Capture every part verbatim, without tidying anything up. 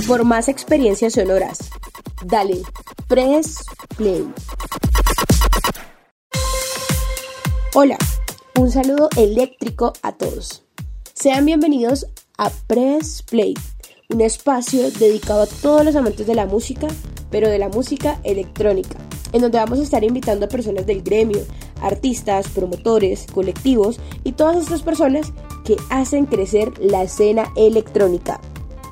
por más experiencias sonoras. Dale, press play. Hola, un saludo eléctrico a todos. Sean bienvenidos a Press Play, un espacio dedicado a todos los amantes de la música, pero de la música electrónica, en donde vamos a estar invitando a personas del gremio, artistas, promotores, colectivos y todas estas personas que hacen crecer la escena electrónica.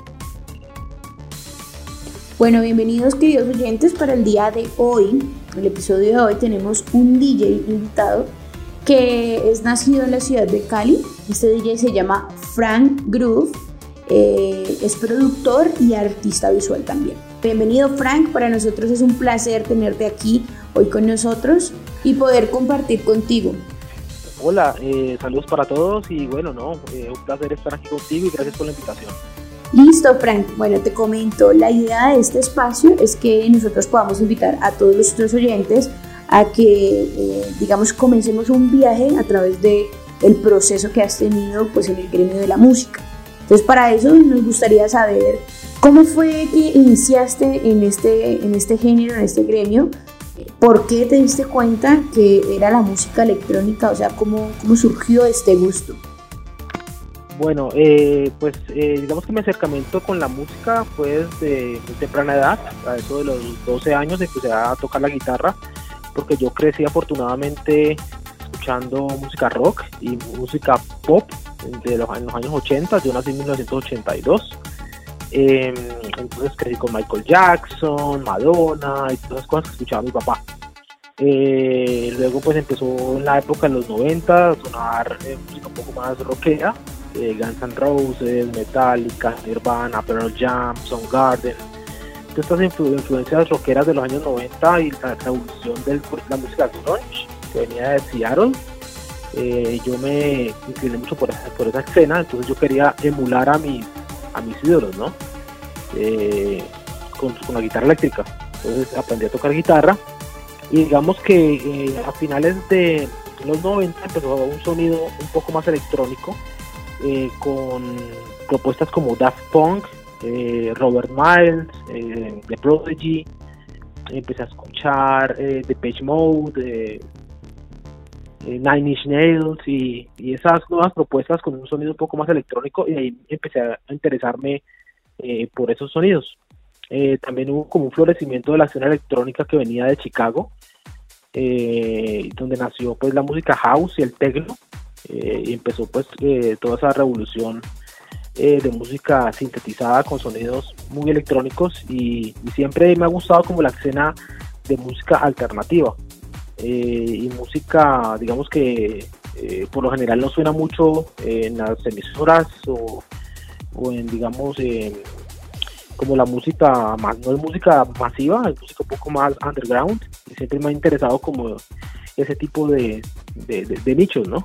Bueno, bienvenidos queridos oyentes. Para el día de hoy, el episodio de hoy, tenemos un D J invitado que es nacido en la ciudad de Cali. Este D J se llama Frank Groove, eh, es productor y artista visual también. Bienvenido, Frank, para nosotros es un placer tenerte aquí hoy con nosotros y poder compartir contigo. Hola, eh, saludos para todos y bueno, no, eh, un placer estar aquí contigo y gracias por la invitación. Listo, Frank. Bueno, te comento, la idea de este espacio es que nosotros podamos invitar a todos nuestros oyentes a que, eh, digamos, comencemos un viaje a través de el proceso que has tenido pues, en el gremio de la música. Entonces, para eso nos gustaría saber cómo fue que iniciaste en este, en este género, en este gremio. ¿Por qué te diste cuenta que era la música electrónica? O sea, ¿cómo, cómo surgió este gusto? Bueno, eh, pues eh, digamos que mi acercamiento con la música fue desde muy temprana edad. A eso de los doce años empecé a tocar la guitarra, porque yo crecí afortunadamente escuchando música rock y música pop de los, en los años ochenta. Yo nací en mil novecientos ochenta y dos. Eh, entonces crecí con Michael Jackson, Madonna y todas las cosas que escuchaba mi papá. Eh, luego pues empezó en la época de los noventa a sonar eh, música un poco más rockera, eh, Guns N' Roses, Metallica, Nirvana, Pearl Jam, Soundgarden. Todas estas influ- influencias rockeras de los años noventa y la evolución de la música grunge que venía de Seattle. Eh, yo me incliné mucho por esa, por esa escena, entonces yo quería emular a mis a mis ídolos, ¿no? Eh, con, con la guitarra eléctrica. Entonces aprendí a tocar guitarra y digamos que eh, a finales de los noventa empezó un sonido un poco más electrónico, eh, con propuestas como Daft Punk, eh, Robert Miles, eh, The Prodigy. Empecé a escuchar eh, Depeche Mode, eh, eh, Nine Inch Nails y, y esas nuevas propuestas con un sonido un poco más electrónico, y ahí empecé a interesarme eh, por esos sonidos. Eh, también hubo como un florecimiento de la escena electrónica que venía de Chicago, eh, donde nació pues la música house y el techno, eh, y empezó pues eh, toda esa revolución eh, de música sintetizada con sonidos muy electrónicos, y, y siempre me ha gustado como la escena de música alternativa, eh, y música digamos que eh, por lo general no suena mucho eh, en las emisoras o, o en digamos eh, como la música más, no es música masiva, es música un poco más underground, y siempre me ha interesado como ese tipo de, de, de, de nichos, ¿no?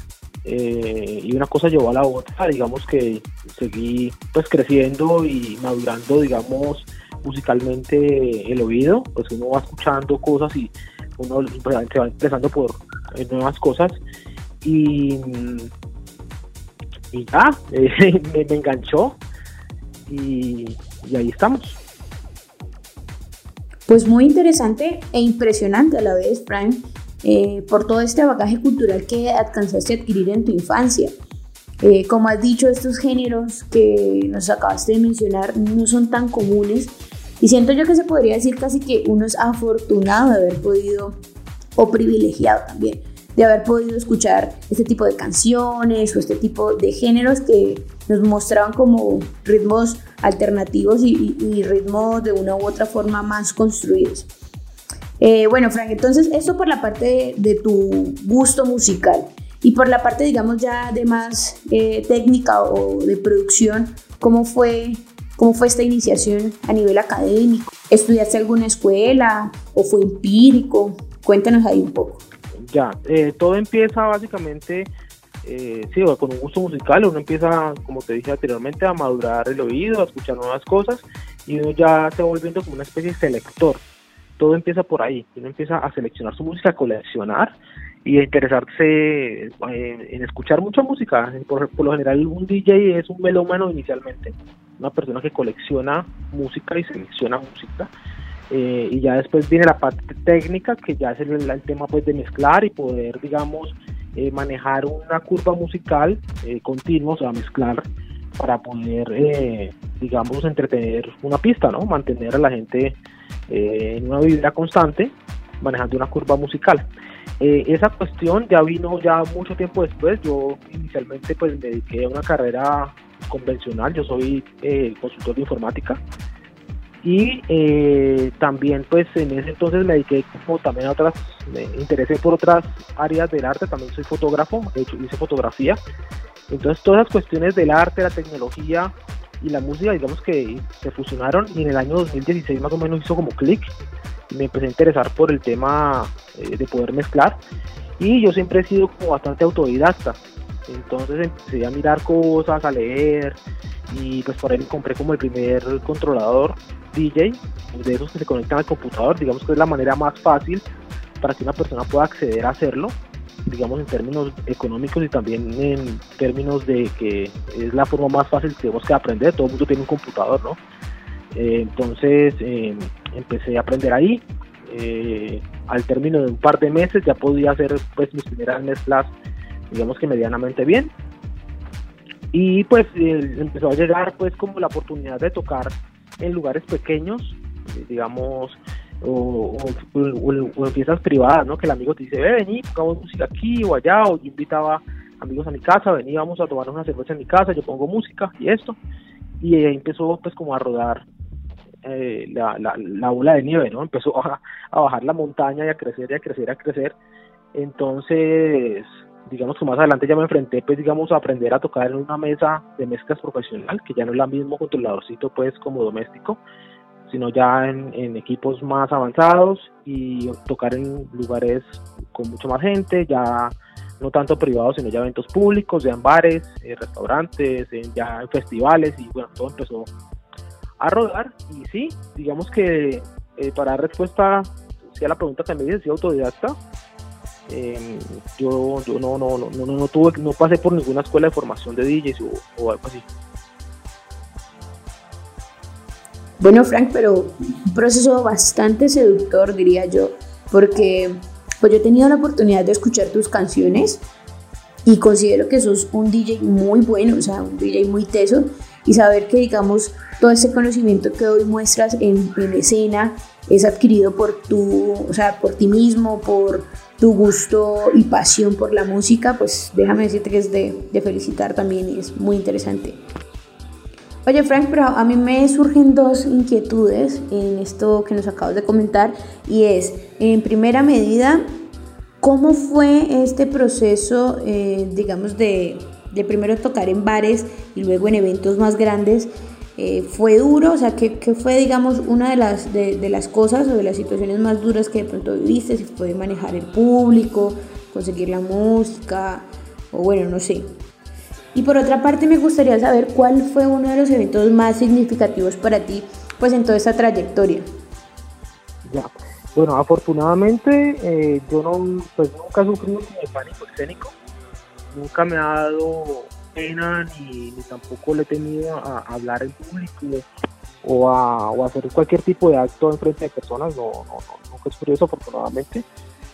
Eh, y una cosa llevó a la otra, digamos que seguí pues creciendo y madurando, digamos, musicalmente el oído, pues uno va escuchando cosas y uno se va interesando por eh, nuevas cosas, y, y ya, eh, me, me enganchó y, y ahí estamos. Pues muy interesante e impresionante a la vez, Frank, eh, por todo este bagaje cultural que alcanzaste a adquirir en tu infancia. Eh, como has dicho, estos géneros que nos acabaste de mencionar no son tan comunes, y siento yo que se podría decir casi que uno es afortunado de haber podido, o privilegiado también, de haber podido escuchar este tipo de canciones o este tipo de géneros que nos mostraban como ritmos alternativos y, y, y ritmos de una u otra forma más construidos. Eh, bueno, Frank, entonces esto por la parte de, de tu gusto musical, y por la parte, digamos, ya de más eh, técnica o de producción, ¿cómo fue, cómo fue esta iniciación a nivel académico? ¿Estudiaste alguna escuela o fue empírico? Cuéntanos ahí un poco. Ya, eh, todo empieza básicamente, eh, sí, con un gusto musical. Uno empieza, como te dije anteriormente, a madurar el oído, a escuchar nuevas cosas, y uno ya se va volviendo como una especie de selector. Todo empieza por ahí, uno empieza a seleccionar su música, a coleccionar y a interesarse en, en escuchar mucha música. Por, por lo general un D J es un melómano inicialmente, una persona que colecciona música y selecciona música. Eh, y ya después viene la parte técnica, que ya es el, el tema pues de mezclar y poder, digamos, eh, manejar una curva musical eh, continua, o sea, mezclar para poder, eh, digamos, entretener una pista, ¿no? Mantener a la gente eh, en una vibra constante, manejando una curva musical. Eh, esa cuestión ya vino ya mucho tiempo después. Yo inicialmente pues me dediqué a una carrera convencional, yo soy eh, consultor de informática. Y eh, también pues en ese entonces me dediqué como también a otras, me interesé por otras áreas del arte, también soy fotógrafo, de hecho hice fotografía. Entonces todas las cuestiones del arte, la tecnología y la música, digamos que se fusionaron, y en el año dos mil dieciséis más o menos hizo como clic, me empecé a interesar por el tema eh, de poder mezclar, y yo siempre he sido como bastante autodidacta. Entonces empecé a mirar cosas, a leer, y pues por ahí me compré como el primer controlador D J, de esos que se conectan al computador. Digamos que es la manera más fácil para que una persona pueda acceder a hacerlo, digamos en términos económicos y también en términos de que es la forma más fácil que tenemos que aprender. Todo el mundo tiene un computador, ¿no? Eh, entonces eh, empecé a aprender ahí. Eh, al término de un par de meses ya podía hacer pues mis primeras mezclas, digamos que medianamente bien, y pues eh, empezó a llegar pues como la oportunidad de tocar en lugares pequeños, eh, digamos, o, o, o, o en fiestas privadas, ¿no? Que el amigo te dice, ve, vení, tocamos música aquí o allá, o yo invitaba amigos a mi casa, vení, vamos a tomar una cerveza en mi casa, yo pongo música y esto, y ahí empezó pues como a rodar eh, la, la, la bola de nieve, ¿no? Empezó a, a bajar la montaña y a crecer y a crecer y a crecer. Entonces digamos que más adelante ya me enfrenté pues digamos a aprender a tocar en una mesa de mezclas profesional, que ya no es la mismo controladorcito pues como doméstico, sino ya en, en equipos más avanzados, y tocar en lugares con mucho más gente, ya no tanto privados sino ya eventos públicos, ya en bares, eh, restaurantes, en, ya en festivales, y bueno, todo empezó a rodar. Y sí, digamos que eh, para dar respuesta sí, a la pregunta que me dices, soy autodidacta. Eh, yo yo no no no no no tuve no pasé por ninguna escuela de formación de D Js o, o algo así. Bueno, Frank, pero un proceso bastante seductor, diría yo, porque pues yo he tenido la oportunidad de escuchar tus canciones y considero que sos un D J muy bueno, o sea, un D J muy teso, y saber que, digamos, todo ese conocimiento que hoy muestras en, en escena es adquirido por tu, o sea, por ti mismo, por tu gusto y pasión por la música, pues déjame decirte que es de, de felicitar también, y es muy interesante. Oye, Frank, pero a mí me surgen dos inquietudes en esto que nos acabas de comentar, y es, en primera medida, ¿cómo fue este proceso, eh, digamos, de, de primero tocar en bares y luego en eventos más grandes? Eh, ¿Fue duro? O sea, ¿qué, qué fue, digamos, una de las, de, de las cosas o de las situaciones más duras que de pronto viviste? Si fue manejar el público, conseguir la música, o bueno, no sé. Y por otra parte me gustaría saber cuál fue uno de los eventos más significativos para ti, pues en toda esta trayectoria. Ya, bueno, afortunadamente eh, yo no, pues nunca he sufrido como el pánico escénico, nunca me ha dado pena ni, ni tampoco le he tenido a, a hablar en público o a, o a hacer cualquier tipo de acto en frente de personas, no, no, no, nunca he sufrido eso afortunadamente.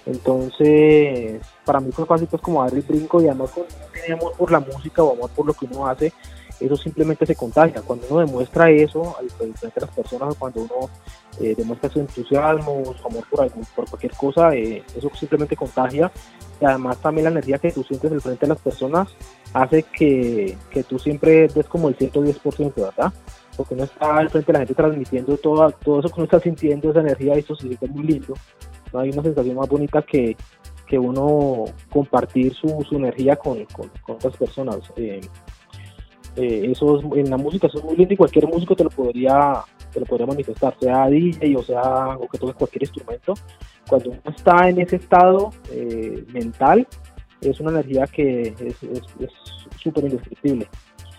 Entonces para mí fue fácil pues como dar el brinco, y además cuando uno tiene amor por la música o amor por lo que uno hace, eso simplemente se contagia. Cuando uno demuestra eso al frente de las personas, cuando uno eh, demuestra su entusiasmo, su amor por, algún, por cualquier cosa, eh, eso simplemente contagia. Y además también la energía que tú sientes al frente de las personas hace que, que tú siempre des como el ciento diez por ciento, ¿verdad? Porque uno está al frente de la gente transmitiendo todo, todo eso que uno está sintiendo, esa energía, y eso se siente muy lindo. No hay una sensación más bonita que, que uno compartir su, su energía con, con, con otras personas. Eh, eh, eso es, en la música eso es muy lindo, y cualquier músico te lo podría te lo podría manifestar, sea D J o sea o que toque cualquier instrumento. Cuando uno está en ese estado eh, mental, es una energía que es súper indescriptible.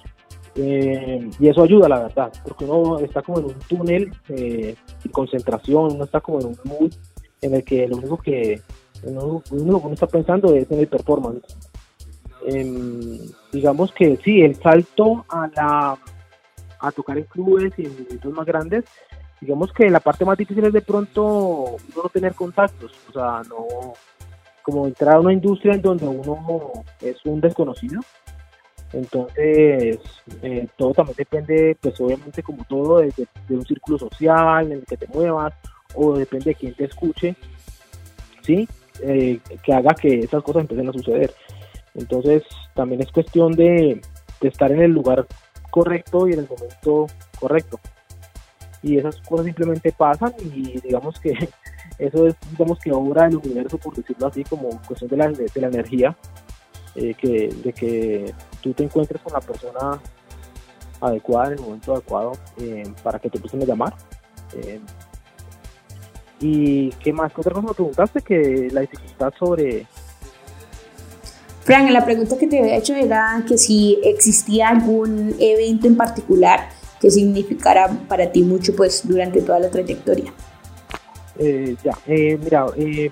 Eh, y eso ayuda, la verdad, porque uno está como en un túnel eh, de concentración, uno está como en un mood en el que lo único que uno, uno, uno está pensando es en el performance. Eh, digamos que sí, el salto a la a tocar en clubes y en eventos más grandes, digamos que la parte más difícil es de pronto uno no tener contactos, o sea, no, como entrar a una industria en donde uno es un desconocido. Entonces, eh, todo también depende, pues obviamente como todo, de, de, de un círculo social en el que te muevas, o depende de quién te escuche, ¿sí? Eh, que haga que esas cosas empiecen a suceder. Entonces, también es cuestión de, de estar en el lugar correcto y en el momento correcto. Y esas cosas simplemente pasan y digamos que eso es, digamos que obra del universo, por decirlo así, como cuestión de la, de, de la energía, eh, que, de que tú te encuentres con la persona adecuada en el momento adecuado eh, para que te empiecen a llamar. Eh, y qué más, ¿qué otra cosa me preguntaste? Que la dificultad sobre... Frank, la pregunta que te había hecho era que si existía algún evento en particular que significara para ti mucho pues durante toda la trayectoria. Eh, ya, eh, mira, eh,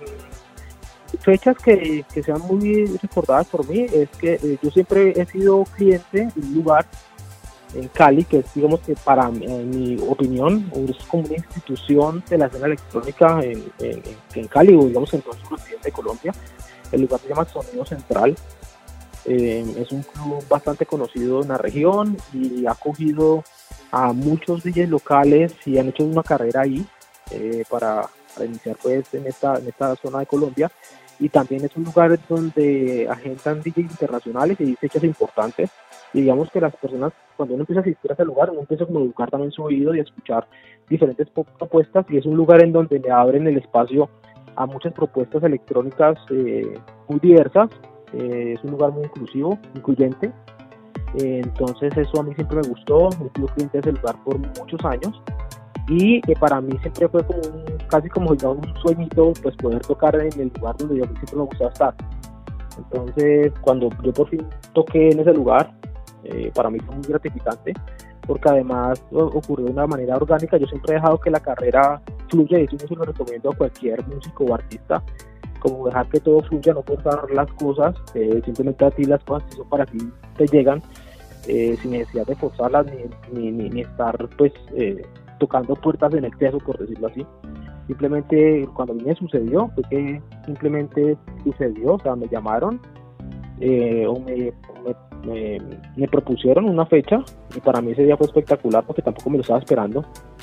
fechas que, que sean muy recordadas por mí es que eh, yo siempre he sido cliente de un lugar en Cali que es, digamos que para en mi opinión es como una institución de la escena electrónica en, en, en Cali, o digamos en todo el suroccidente de Colombia. El lugar se llama Sonido Central. Eh, es un club bastante conocido en la región y ha acogido a muchos D Js locales y han hecho una carrera ahí eh, para, para iniciar pues en esta, en esta zona de Colombia. Y también es un lugar donde agendan D Js internacionales y fechas importantes. Y digamos que las personas, cuando uno empieza a asistir a ese lugar, uno empieza como a educar también su oído y a escuchar diferentes propuestas, y es un lugar en donde le abren el espacio a muchas propuestas electrónicas eh, muy diversas. Eh, es un lugar muy inclusivo, incluyente. Eh, entonces eso a mí siempre me gustó. He sido cliente de ese lugar por muchos años y eh, para mí siempre fue como un, casi como digamos, un sueñito pues poder tocar en el lugar donde yo siempre me gustaba estar. Entonces cuando yo por fin toqué en ese lugar, eh, para mí fue muy gratificante, porque además ocurrió de una manera orgánica. Yo siempre he dejado que la carrera fluya, y eso yo se lo recomiendo a cualquier músico o artista, como dejar que todo fluya, no forzar las cosas, eh, simplemente a ti las cosas que son para ti te llegan, eh, sin necesidad de forzarlas ni, ni, ni, ni estar pues eh, tocando puertas en exceso, por decirlo así. Simplemente cuando a mí me sucedió, fue que simplemente sucedió, o sea, me llamaron eh, o me, me, me, me propusieron una fecha, y para mí ese día fue espectacular porque tampoco me lo estaba esperando.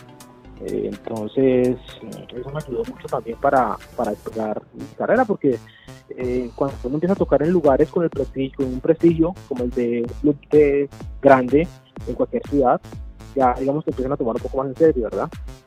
Eh, entonces eso me ayudó mucho también para, para despegar mi carrera, porque eh, cuando uno empieza a tocar en lugares con el prestigio, con un prestigio como el de un club de grande en cualquier ciudad, ya digamos que empiezan a tomar un poco más en serio, ¿verdad?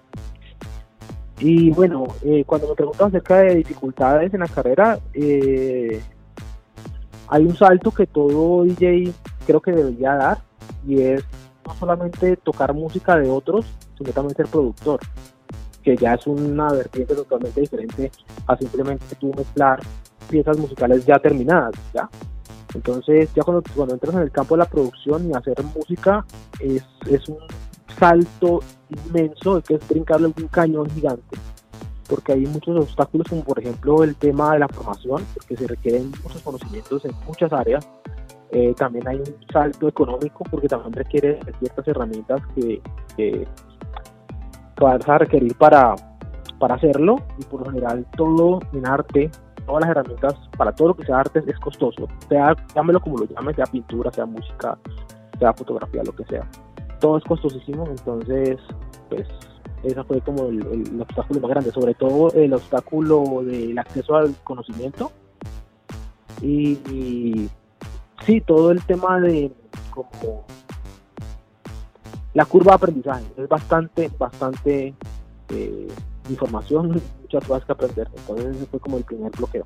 Y bueno, eh, cuando me preguntan acerca de dificultades en la carrera, eh, hay un salto que todo D J creo que debería dar, y es no solamente tocar música de otros, sino también ser productor, que ya es una vertiente totalmente diferente a simplemente tú mezclar piezas musicales ya terminadas, ¿ya? Entonces ya cuando, cuando entras en el campo de la producción y hacer música es, es un salto inmenso, que es brincarle un cañón gigante, porque hay muchos obstáculos, como por ejemplo el tema de la formación, porque se requieren muchos conocimientos en muchas áreas. Eh, también hay un salto económico, porque también requiere ciertas herramientas que, que, que vas a requerir para, para hacerlo, y por lo general todo en arte, todas las herramientas para todo lo que sea arte es costoso, sea, llámelo como lo llames, sea pintura, sea música, sea fotografía, lo que sea, todo es costosísimo. Entonces pues ese fue como el, el, el obstáculo más grande, sobre todo el obstáculo del acceso al conocimiento y, y sí, todo el tema de como la curva de aprendizaje. Es bastante, bastante eh, información, muchas cosas que aprender. Entonces ese fue como el primer bloqueo.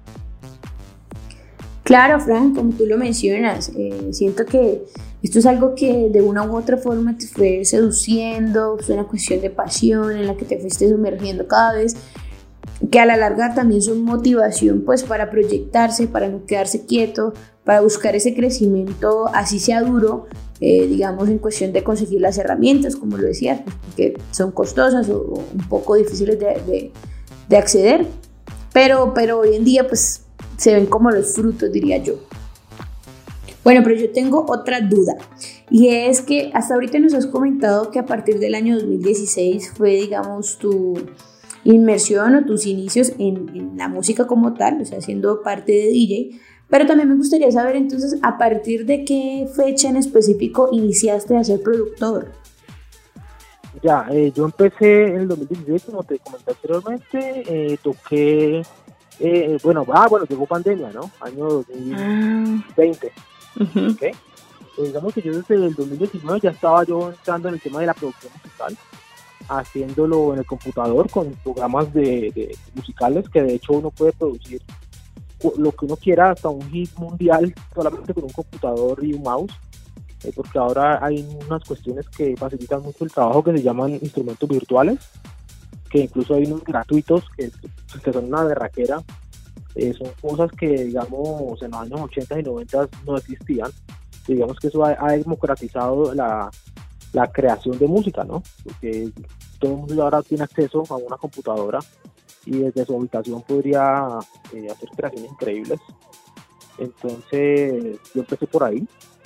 Claro, Frank, como tú lo mencionas, eh, siento que esto es algo que de una u otra forma te fue seduciendo, fue una cuestión de pasión en la que te fuiste sumergiendo cada vez, que a la larga también son motivación pues para proyectarse, para no quedarse quieto, para buscar ese crecimiento, así sea duro, eh, digamos en cuestión de conseguir las herramientas, como lo decías, que son costosas o, o un poco difíciles de, de, de acceder, pero, pero hoy en día pues se ven como los frutos, diría yo. Bueno, pero yo tengo otra duda, y es que hasta ahorita nos has comentado que a partir del año dos mil dieciséis fue, digamos, tu inmersión o tus inicios en, en la música como tal, o sea, siendo parte de D J, pero también me gustaría saber entonces a partir de qué fecha en específico iniciaste a ser productor. Ya, eh, yo empecé en el dos mil dieciséis, como te comenté anteriormente, eh, toqué, eh, bueno, ah, bueno, llegó pandemia, ¿no? Año dos mil veinte. Ah. Uh-huh. Okay. Eh, digamos que yo desde el dos mil diecinueve ya estaba yo entrando en el tema de la producción musical, haciéndolo en el computador con programas de, de musicales que de hecho uno puede producir lo que uno quiera, hasta un hit mundial solamente con un computador y un mouse, eh, porque ahora hay unas cuestiones que facilitan mucho el trabajo que se llaman instrumentos virtuales, que incluso hay unos gratuitos que, que son una berraquera. Eh, son cosas que, digamos, en los años ochenta y noventa no existían. Digamos que eso ha, ha democratizado la, la creación de música, ¿no? Porque todo el mundo ahora tiene acceso a una computadora y desde su habitación podría eh, hacer creaciones increíbles. Entonces, yo empecé por ahí.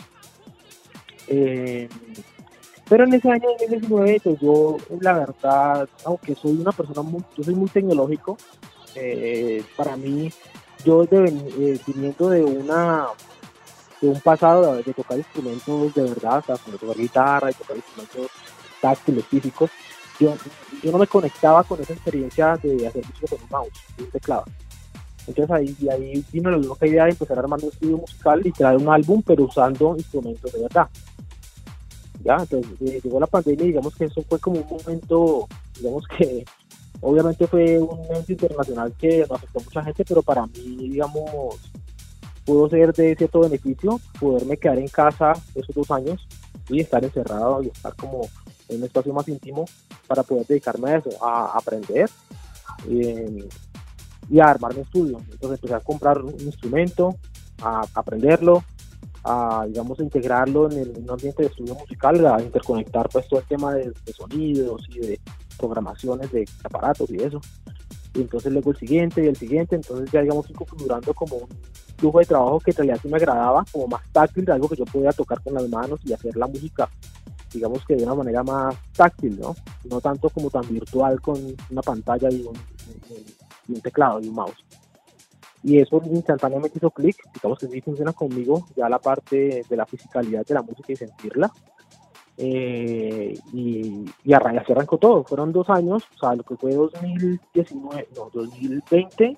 Eh, pero en ese año dos mil diecinueve, pues yo, la verdad, aunque soy una persona muy, yo soy muy tecnológico, Eh, para mí, yo de, eh, viniendo de una de un pasado de, de tocar instrumentos de verdad, o sea, como tocar guitarra y tocar instrumentos táctiles, físicos, yo, yo no me conectaba con esa experiencia de hacer música con un mouse y un teclado. Entonces ahí, y ahí vino la loca idea de empezar a armar un estudio musical y crear un álbum, pero usando instrumentos de verdad. Ya, entonces eh, llegó la pandemia y digamos que eso fue como un momento, digamos que obviamente fue un evento internacional que nos afectó a mucha gente, pero para mí, digamos, pudo ser de cierto beneficio poderme quedar en casa esos dos años y estar encerrado y estar como en un espacio más íntimo para poder dedicarme a eso, a aprender eh, y a armar mi estudio. Entonces empecé a comprar un instrumento, a aprenderlo, a, digamos, integrarlo en, el, en un ambiente de estudio musical, a interconectar pues todo el tema de, de sonidos y de programaciones de aparatos y eso, y entonces luego el siguiente y el siguiente, entonces ya digamos fui configurando como un flujo de trabajo que en realidad sí me agradaba, como más táctil, algo que yo podía tocar con las manos y hacer la música, digamos que de una manera más táctil, ¿no? No tanto como tan virtual con una pantalla y un, y un teclado y un mouse. Y eso instantáneamente hizo clic, digamos que sí funciona conmigo, ya la parte de la fisicalidad de la música y sentirla. Eh, y, y así arrancó todo. Fueron dos años, o sea, lo que fue dos mil diecinueve, no, dos mil veinte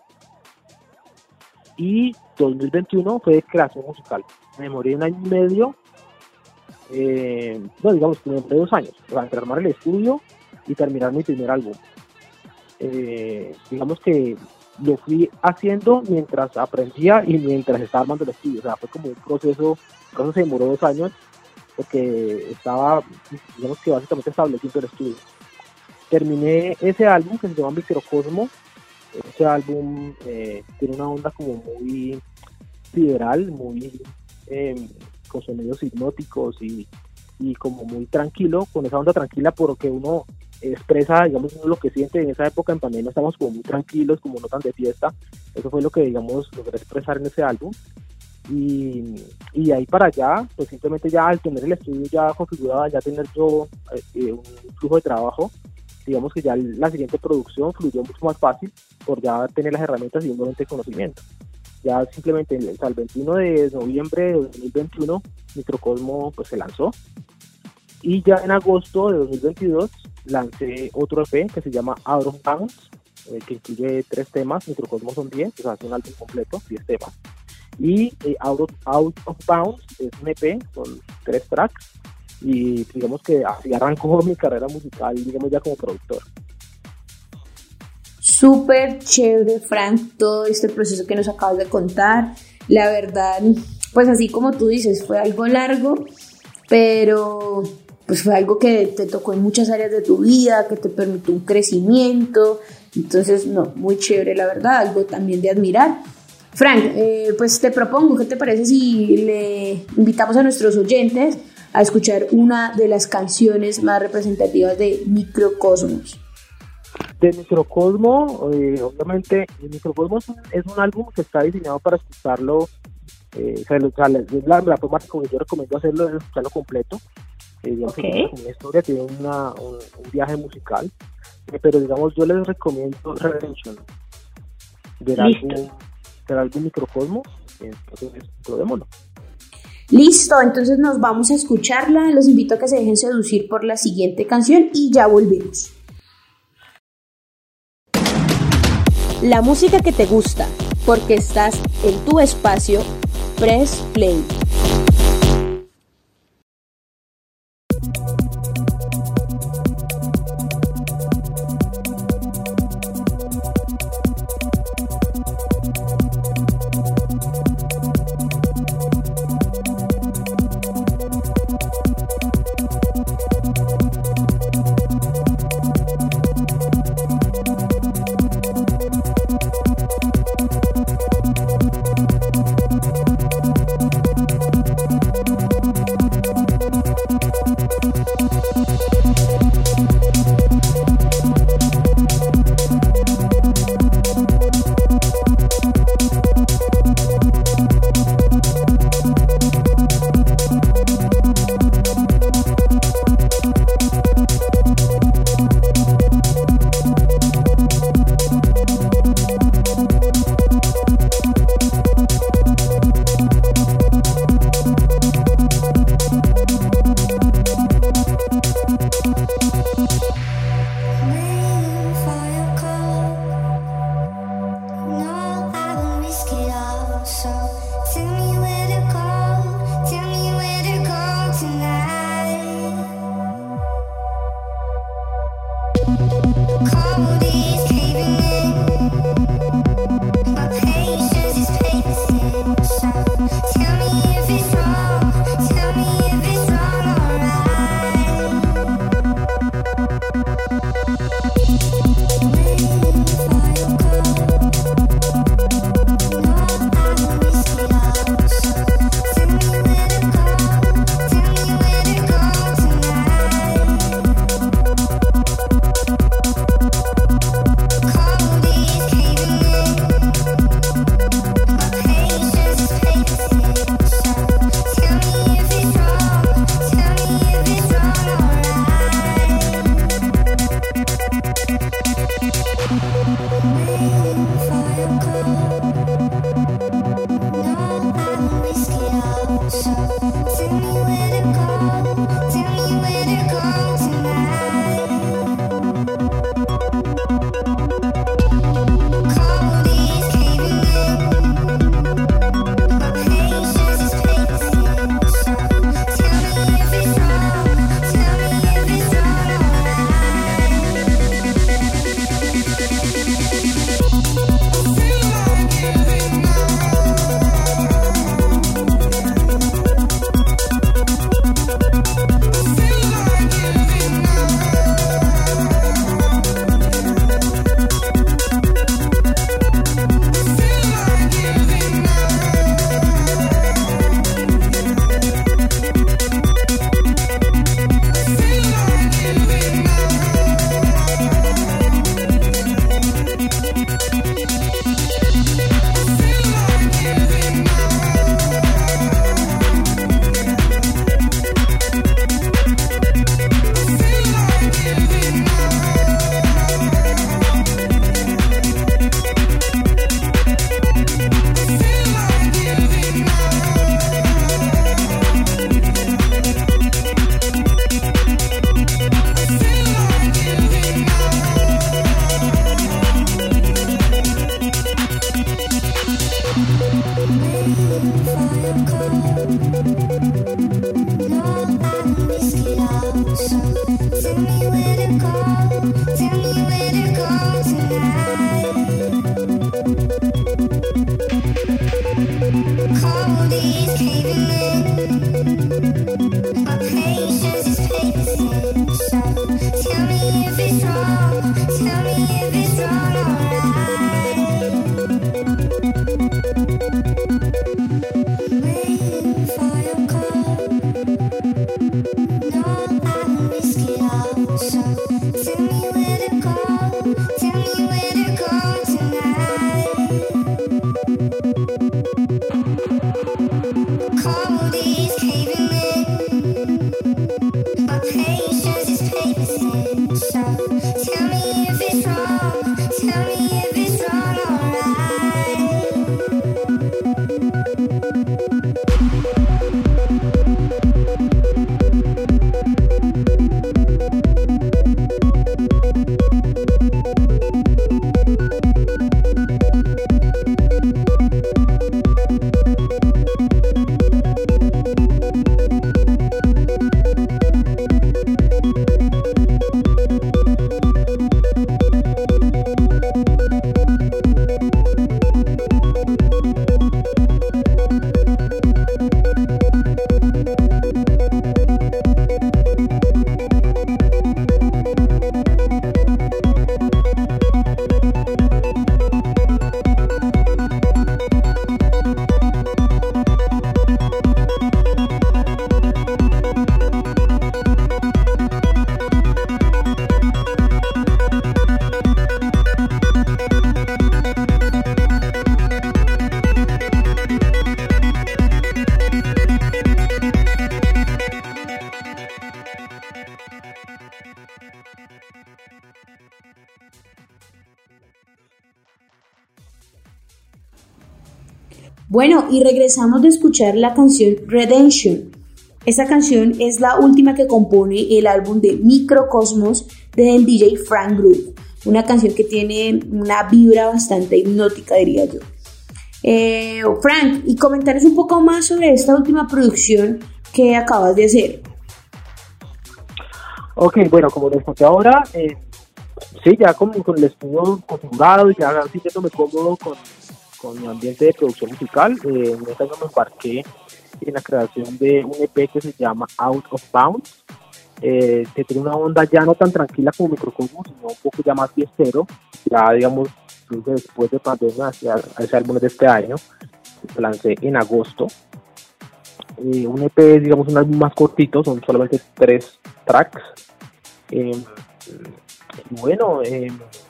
y dos mil veintiuno fue de creación musical. Me demoré un año y medio, eh, no, digamos que me demoré dos años para armar el estudio y terminar mi primer álbum. Eh, digamos que lo fui haciendo mientras aprendía y mientras estaba armando el estudio, o sea, fue como un proceso, el proceso se demoró dos años porque estaba, digamos que básicamente estableciendo el estudio. Terminé ese álbum que se llama Microcosmo. Ese álbum eh, tiene una onda como muy sideral, muy eh, con sonidos hipnóticos y, y como muy tranquilo, con esa onda tranquila porque uno expresa, digamos, uno lo que siente. En esa época en pandemia estamos como muy tranquilos, como no tan de fiesta. Eso fue lo que, digamos, logré expresar en ese álbum. Y, y de ahí para allá, pues simplemente ya al tener el estudio ya configurado, ya tener yo eh, un flujo de trabajo, digamos que ya la siguiente producción fluyó mucho más fácil por ya tener las herramientas y un buen conocimiento. Ya simplemente el, el veintiuno de noviembre de dos mil veintiuno Microcosmo pues se lanzó, y ya en agosto de dos mil veintidós lancé otro E P que se llama Out of Bounds, eh, que incluye tres temas. Microcosmo son diez, o sea, es un álbum completo, diez temas. Y eh, Out, of, Out of Bounds es un E P con tres tracks, y digamos que así arrancó mi carrera musical, digamos, ya como productor. Súper chévere, Frank, todo este proceso que nos acabas de contar. La verdad, pues así como tú dices, fue algo largo, pero pues fue algo que te tocó en muchas áreas de tu vida, que te permitió un crecimiento. Entonces, no, muy chévere, la verdad, algo también de admirar. Frank, eh, pues te propongo, ¿qué te parece si le invitamos a nuestros oyentes a escuchar una de las canciones más representativas de Microcosmos? De Microcosmo, eh, obviamente, Microcosmo es un, es un álbum que está diseñado para escucharlo Eh, o sea, o sea, es la, la forma como yo recomiendo hacerlo es escucharlo completo. Eh, digamos Okay. que tiene una historia, tiene una, un, un viaje musical, eh, pero digamos yo les recomiendo Redemption del Listo. álbum, del álbum Microcosmos, entonces probémoslo. Listo, entonces nos vamos a escucharla. Los invito a que se dejen seducir por la siguiente canción y ya volvemos. La música que te gusta, porque estás en tu espacio. Press Play. Bueno, y regresamos de escuchar la canción Redemption. Esta canción es la última que compone el álbum de Microcosmos del D J Frank Groove, una canción que tiene una vibra bastante hipnótica, diría yo. Eh, Frank, y comentarles un poco más sobre esta última producción que acabas de hacer. Ok, bueno, como les conté ahora, eh, sí, ya como con el estudio configurado y ya sintiéndome cómodo con, con mi ambiente de producción musical, eh, en este año me embarqué en la creación de un E P que se llama Out of Bounds, eh, que tiene una onda ya no tan tranquila como Microcosmos, sino un poco ya más fiestero, ya digamos, después de pandemia, hacia ese álbum de este año, lo lancé en agosto. Eh, un E P es, digamos, un álbum más cortito, son solamente tres tracks. Eh, bueno, eh,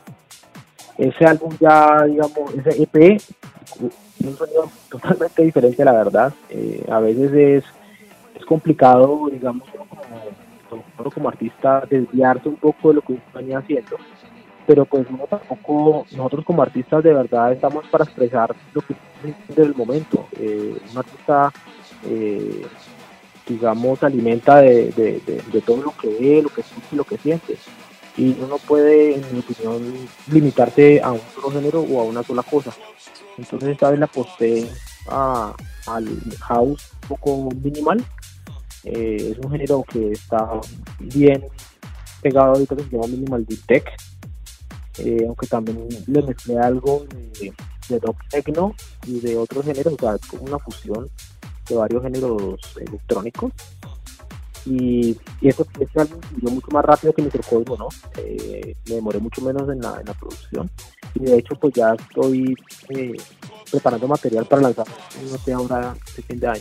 ese álbum ya, digamos, ese E P tiene un sonido totalmente diferente, la verdad. Eh, a veces es, es complicado, digamos, como, como artista, desviarse un poco de lo que uno venía haciendo, pero pues uno tampoco, nosotros como artistas de verdad estamos para expresar lo que es del momento. Eh, un artista, eh, digamos, se alimenta de, de, de, de todo lo que ve, lo que escucha y lo que siente. Y uno no puede, en mi opinión, limitarse a un solo género o a una sola cosa. Entonces esta vez la aposté a, al house un poco minimal. Eh, es un género que está bien pegado ahorita, que se llama minimal deep tech. Eh, aunque también le mezclé algo de, de rock techno y de otros géneros, o sea, es como una fusión de varios géneros electrónicos. Y, y esto este álbum salió mucho más rápido que Microcosmos, ¿no? Eh, me demoré mucho menos en la, en la producción, y de hecho pues ya estoy eh, preparando material para lanzar, no sé, ahora este fin de año.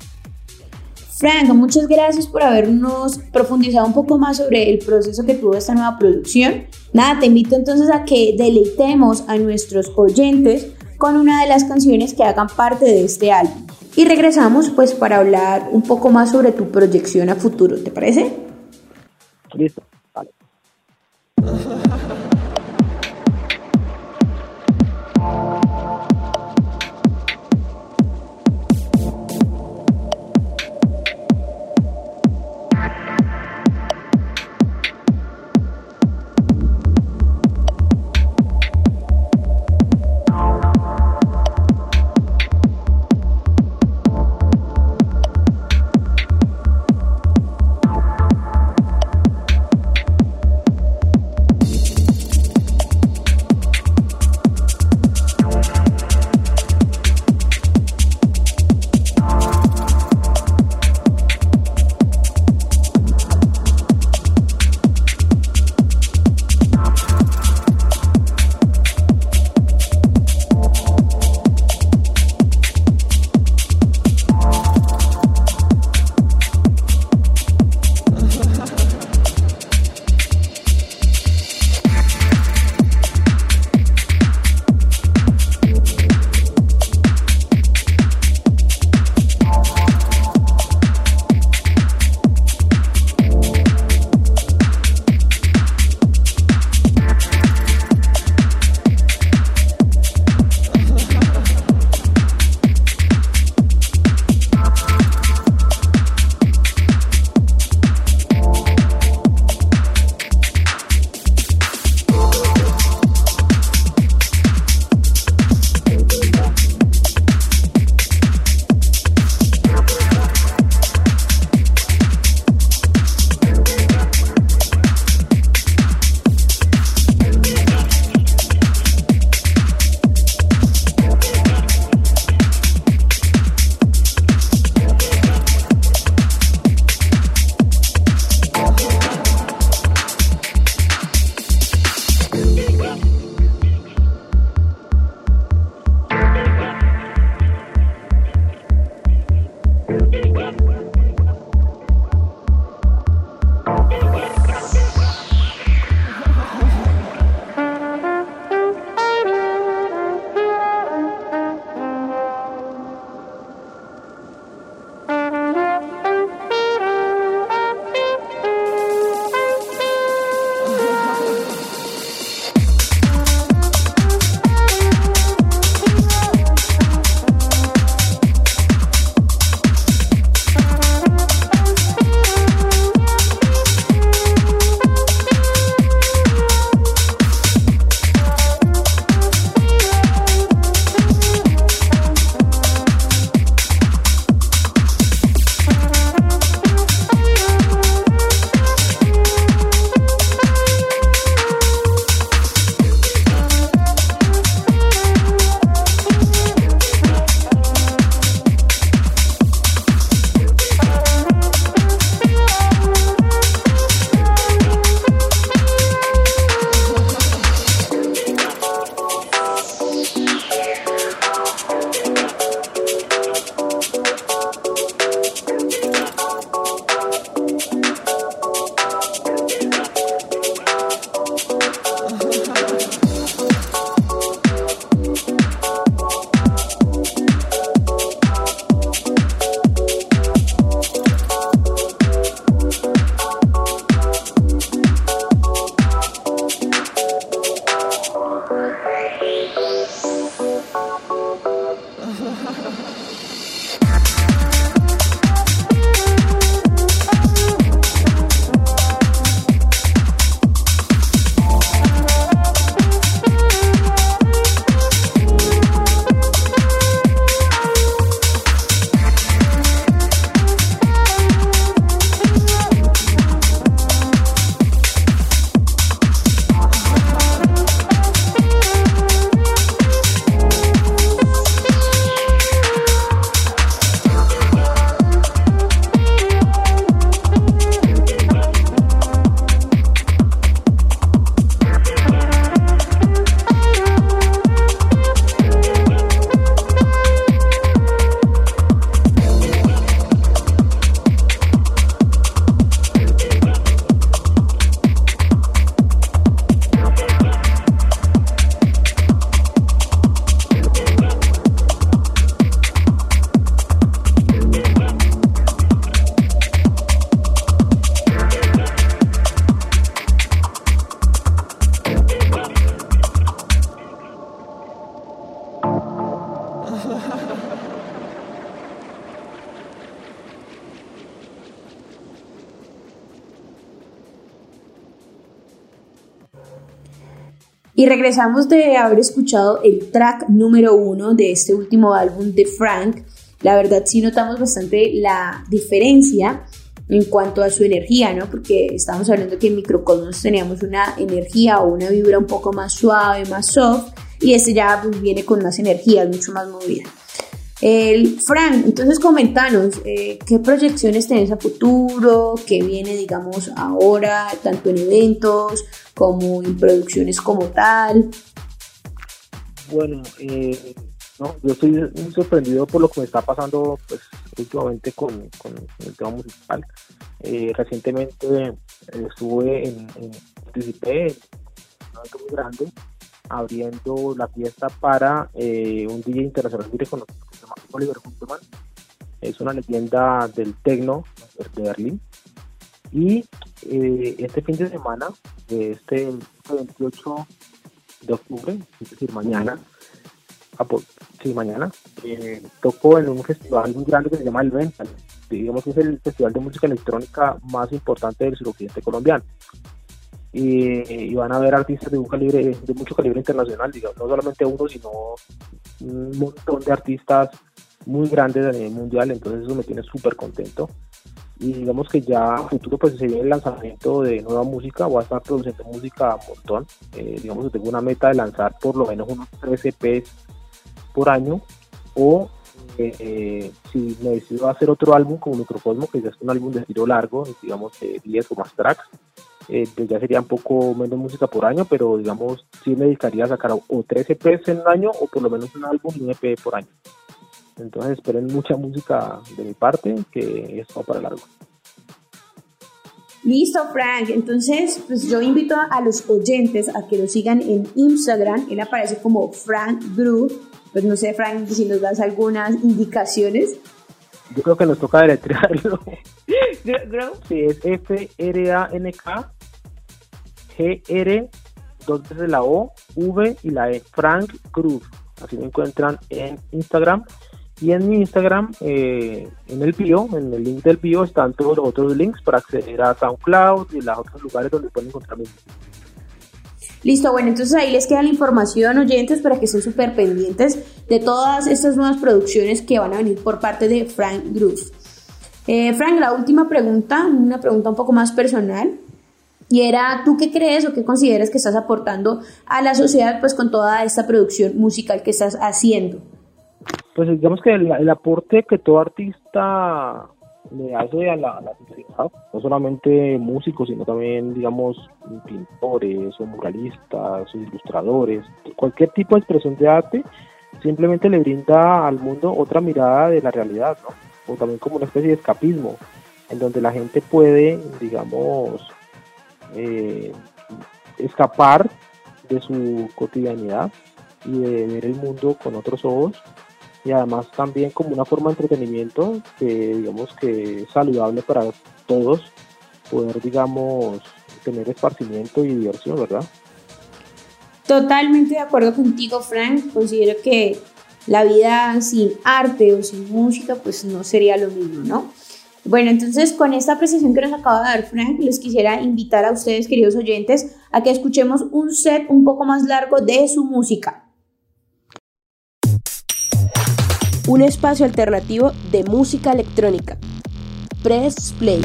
Frank, muchas gracias por habernos profundizado un poco más sobre el proceso que tuvo esta nueva producción. Nada, te invito entonces a que deleitemos a nuestros oyentes con una de las canciones que hagan parte de este álbum. Y regresamos pues para hablar un poco más sobre tu proyección a futuro, ¿te parece? Listo, vale. Y regresamos de haber escuchado el track número uno de este último álbum de Frank. La verdad sí notamos bastante la diferencia en cuanto a su energía, ¿no? Porque estábamos hablando que en Microcosmos teníamos una energía o una vibra un poco más suave, más soft, y este ya pues, viene con más energía, mucho más movida. El Frank, entonces comentanos, eh, ¿qué proyecciones tenés a futuro? ¿Qué viene, digamos, ahora, tanto en eventos como en producciones como tal? Bueno, eh, no, yo estoy muy sorprendido por lo que me está pasando pues, últimamente con, con el tema musical. Eh, recientemente eh, estuve en, en participé en un evento muy grande abriendo la fiesta para eh, un D J internacional muy reconocido que se llama Oliver Huntemann. Es una leyenda del techno de Berlín. Y eh, este fin de semana, este veintiocho de octubre, es decir, mañana, ah, pues, sí, mañana, eh, tocó en un festival muy grande que se llama el Vental. Digamos que es el festival de música electrónica más importante del suroccidente colombiano. Y, y van a ver artistas de un calibre, de mucho calibre internacional, digamos, no solamente uno, sino un montón de artistas muy grandes a nivel mundial, entonces eso me tiene súper contento. Y digamos que ya a futuro pues se viene el lanzamiento de nueva música, voy a estar produciendo música a montón, eh, digamos que tengo una meta de lanzar por lo menos unos tres E Pes por año, o eh, eh, si me decido hacer otro álbum como Microcosmos, que ya es un álbum de estilo largo, digamos de diez o más tracks, Eh, pues ya sería un poco menos música por año, pero digamos sí me dedicaría a sacar o tres E Pes en un año o por lo menos un álbum y un E Pe por año. Entonces esperen mucha música de mi parte, que es todo para largo. Listo, Frank. Entonces pues yo invito a los oyentes a que lo sigan en Instagram. Él aparece como Frank Groove. Pues no sé, Frank, si nos das algunas indicaciones. Yo creo que nos toca deletrearlo. Sí, es F R A N K G R, dos veces la O, V y la E, Frank Groove. Así me encuentran en Instagram. Y en mi Instagram, eh, en el bio, en el link del bio, están todos los otros links para acceder a SoundCloud y los otros lugares donde pueden encontrar mi música. Listo, bueno, entonces ahí les queda la información, oyentes, para que estén súper pendientes de todas estas nuevas producciones que van a venir por parte de Frank Groove. Eh, Frank, la última pregunta, una pregunta un poco más personal, y era, ¿tú qué crees o qué consideras que estás aportando a la sociedad pues con toda esta producción musical que estás haciendo? Pues digamos que el, el aporte que todo artista le hace a la, a la sociedad, no solamente músicos, sino también, digamos, pintores o muralistas o ilustradores, cualquier tipo de expresión de arte, simplemente le brinda al mundo otra mirada de la realidad, ¿no? O también como una especie de escapismo, en donde la gente puede, digamos, eh, escapar de su cotidianidad y de ver el mundo con otros ojos, y además también como una forma de entretenimiento que digamos que es saludable para todos, poder digamos tener esparcimiento y diversión, ¿verdad? Totalmente de acuerdo contigo, Frank. Considero que la vida sin arte o sin música pues no sería lo mismo, ¿no? Bueno, entonces con esta apreciación que nos acaba de dar Frank, les quisiera invitar a ustedes, queridos oyentes, a que escuchemos un set un poco más largo de su música. Un espacio alternativo de música electrónica. Press Play.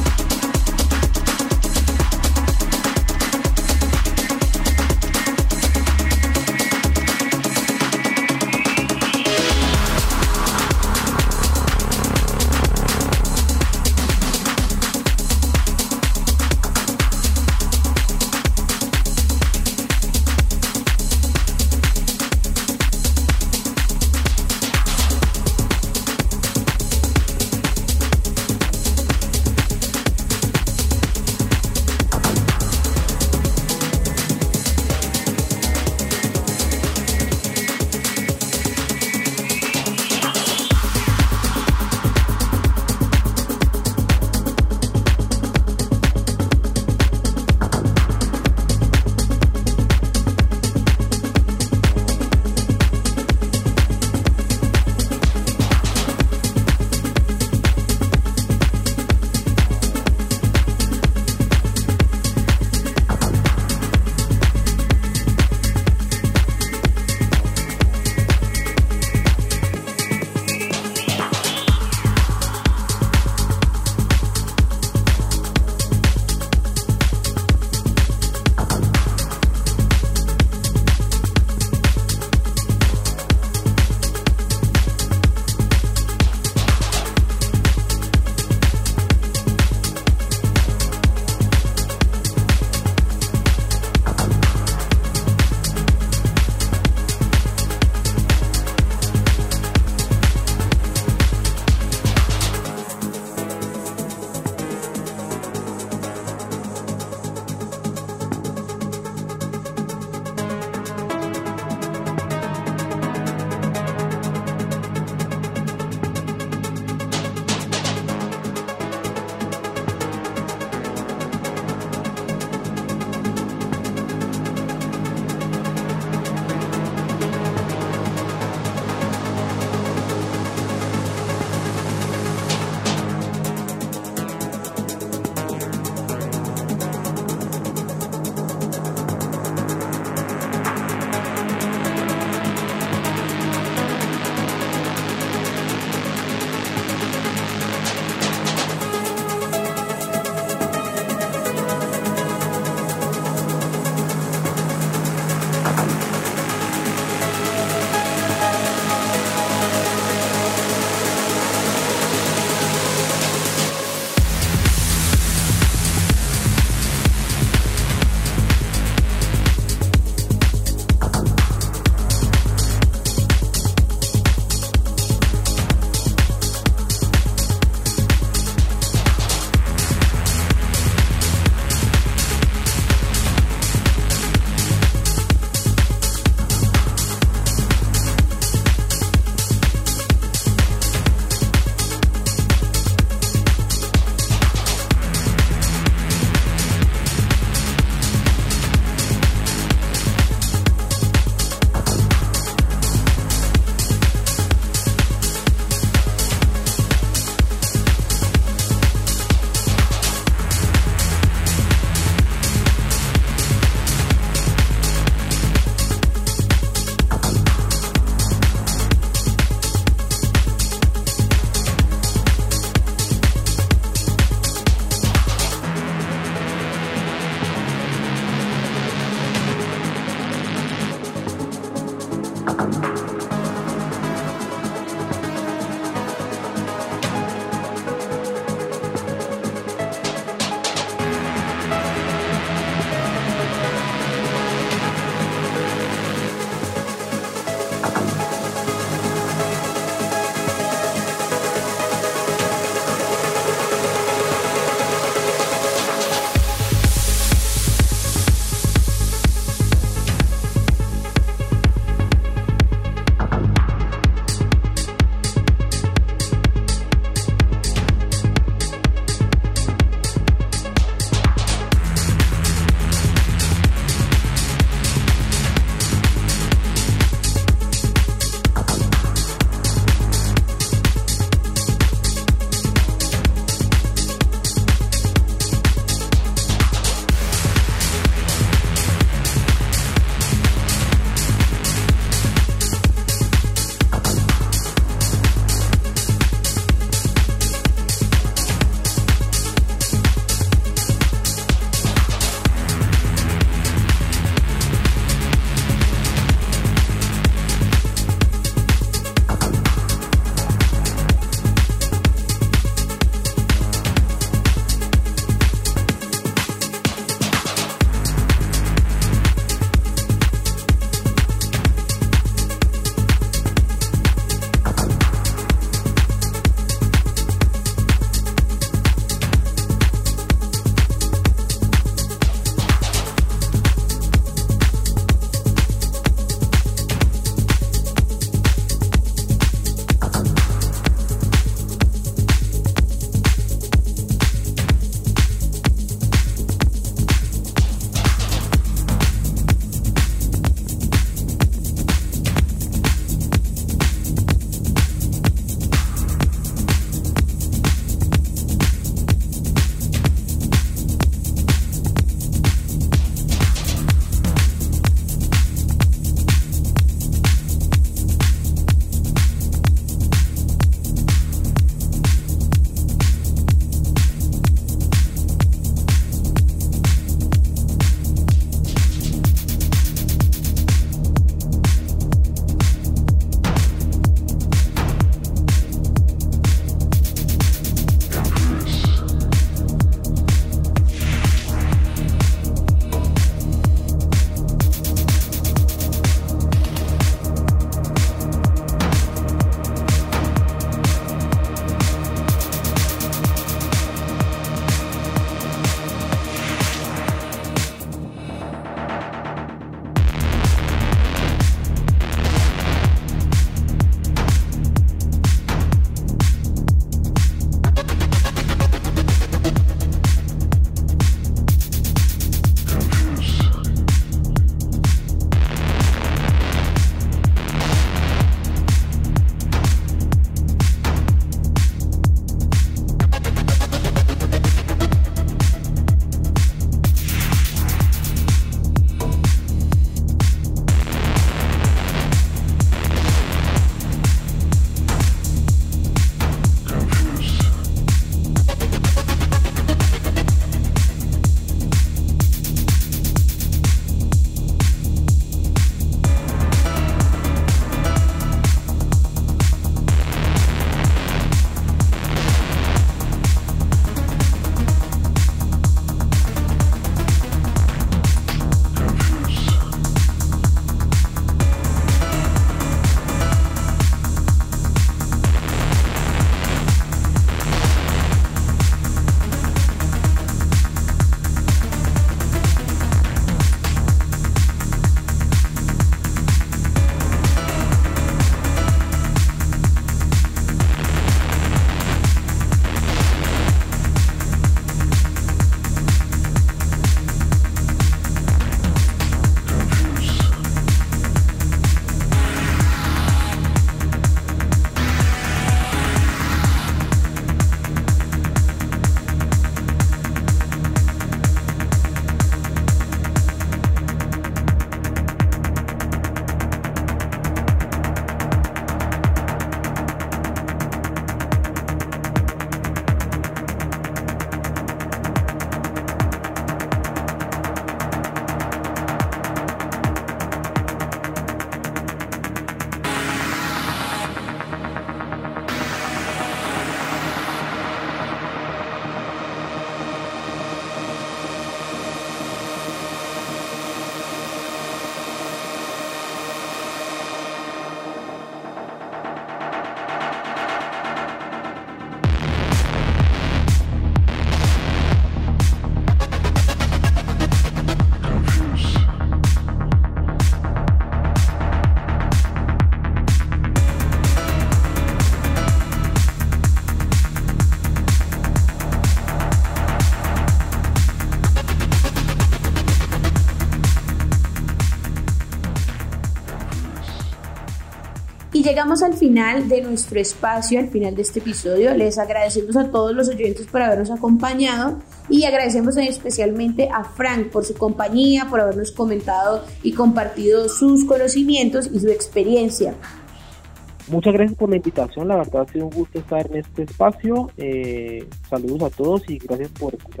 Y llegamos al final de nuestro espacio, al final de este episodio. Les agradecemos a todos los oyentes por habernos acompañado y agradecemos especialmente a Frank por su compañía, por habernos comentado y compartido sus conocimientos y su experiencia. Muchas gracias por la invitación, la verdad ha sido un gusto estar en este espacio. Eh, saludos a todos y gracias por escuchar.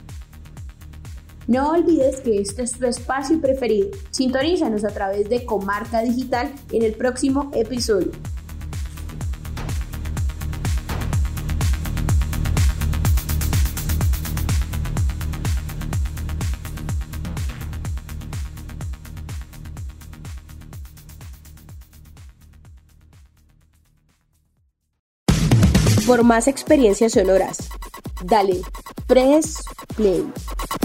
No olvides que este es tu espacio preferido. Sintonízanos a través de Comarca Digital en el próximo episodio. Por más experiencias sonoras, dale Press Play.